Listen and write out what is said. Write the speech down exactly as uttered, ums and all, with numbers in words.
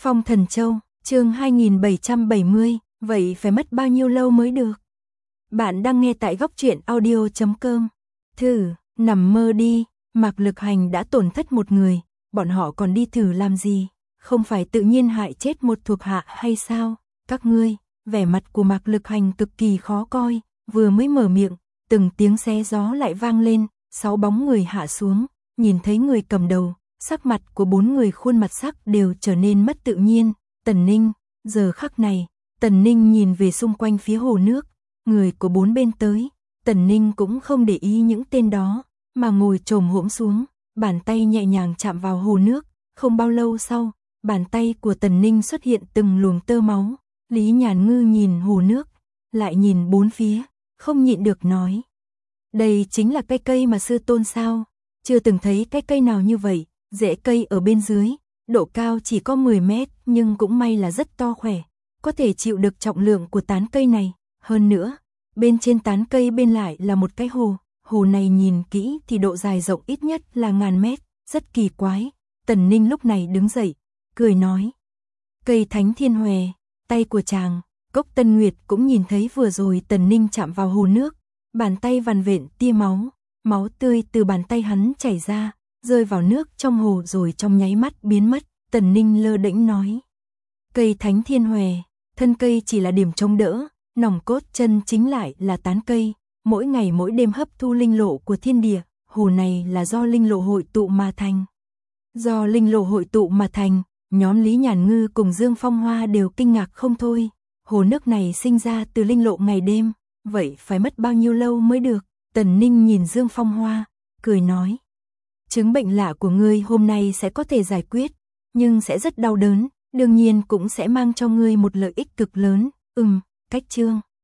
Phong Thần Châu, chương hai nghìn bảy trăm bảy mươi, vậy phải mất bao nhiêu lâu mới được? Bạn đang nghe tại góc truyện audio chấm com. Thử, nằm mơ đi, Mạc Lực Hành đã tổn thất một người, bọn họ còn đi thử làm gì? Không phải tự nhiên hại chết một thuộc hạ hay sao? Các ngươi, vẻ mặt của Mạc Lực Hành cực kỳ khó coi, vừa mới mở miệng, từng tiếng xé gió lại vang lên, sáu bóng người hạ xuống, nhìn thấy người cầm đầu, sắc mặt của bốn người khuôn mặt sắc đều trở nên mất tự nhiên. Tần Ninh, giờ khắc này, Tần Ninh nhìn về xung quanh phía hồ nước, người của bốn bên tới, Tần Ninh cũng không để ý những tên đó, mà ngồi chồm hổm xuống, bàn tay nhẹ nhàng chạm vào hồ nước, không bao lâu sau, bàn tay của Tần Ninh xuất hiện từng luồng tơ máu. Lý Nhàn Ngư nhìn hồ nước, lại nhìn bốn phía, không nhịn được nói: đây chính là cây cây mà sư tôn sao? Chưa từng thấy cái cây nào như vậy, rễ cây ở bên dưới, độ cao chỉ có mười mét, nhưng cũng may là rất to khỏe, có thể chịu được trọng lượng của tán cây này. Hơn nữa, bên trên tán cây bên lại là một cái hồ, hồ này nhìn kỹ thì độ dài rộng ít nhất là ngàn mét, rất kỳ quái. Tần Ninh lúc này đứng dậy, cười nói: cây Thánh Thiên Hòe, tay của chàng. Cốc Tân Nguyệt cũng nhìn thấy vừa rồi Tần Ninh chạm vào hồ nước, bàn tay vằn vện tia máu, máu tươi từ bàn tay hắn chảy ra, rơi vào nước trong hồ rồi trong nháy mắt biến mất. Tần Ninh lơ đễnh nói: cây Thánh Thiên Hòe, thân cây chỉ là điểm chống đỡ, nòng cốt chân chính lại là tán cây, mỗi ngày mỗi đêm hấp thu linh lộ của thiên địa, hồ này là do linh lộ hội tụ mà thành. Do linh lộ hội tụ mà thành, nhóm Lý Nhàn Ngư cùng Dương Phong Hoa đều kinh ngạc không thôi. Hồ nước này sinh ra từ linh lộ ngày đêm, vậy phải mất bao nhiêu lâu mới được? Tần Ninh nhìn Dương Phong Hoa, cười nói: chứng bệnh lạ của ngươi hôm nay sẽ có thể giải quyết, nhưng sẽ rất đau đớn, đương nhiên cũng sẽ mang cho ngươi một lợi ích cực lớn. Ừm, cách chương.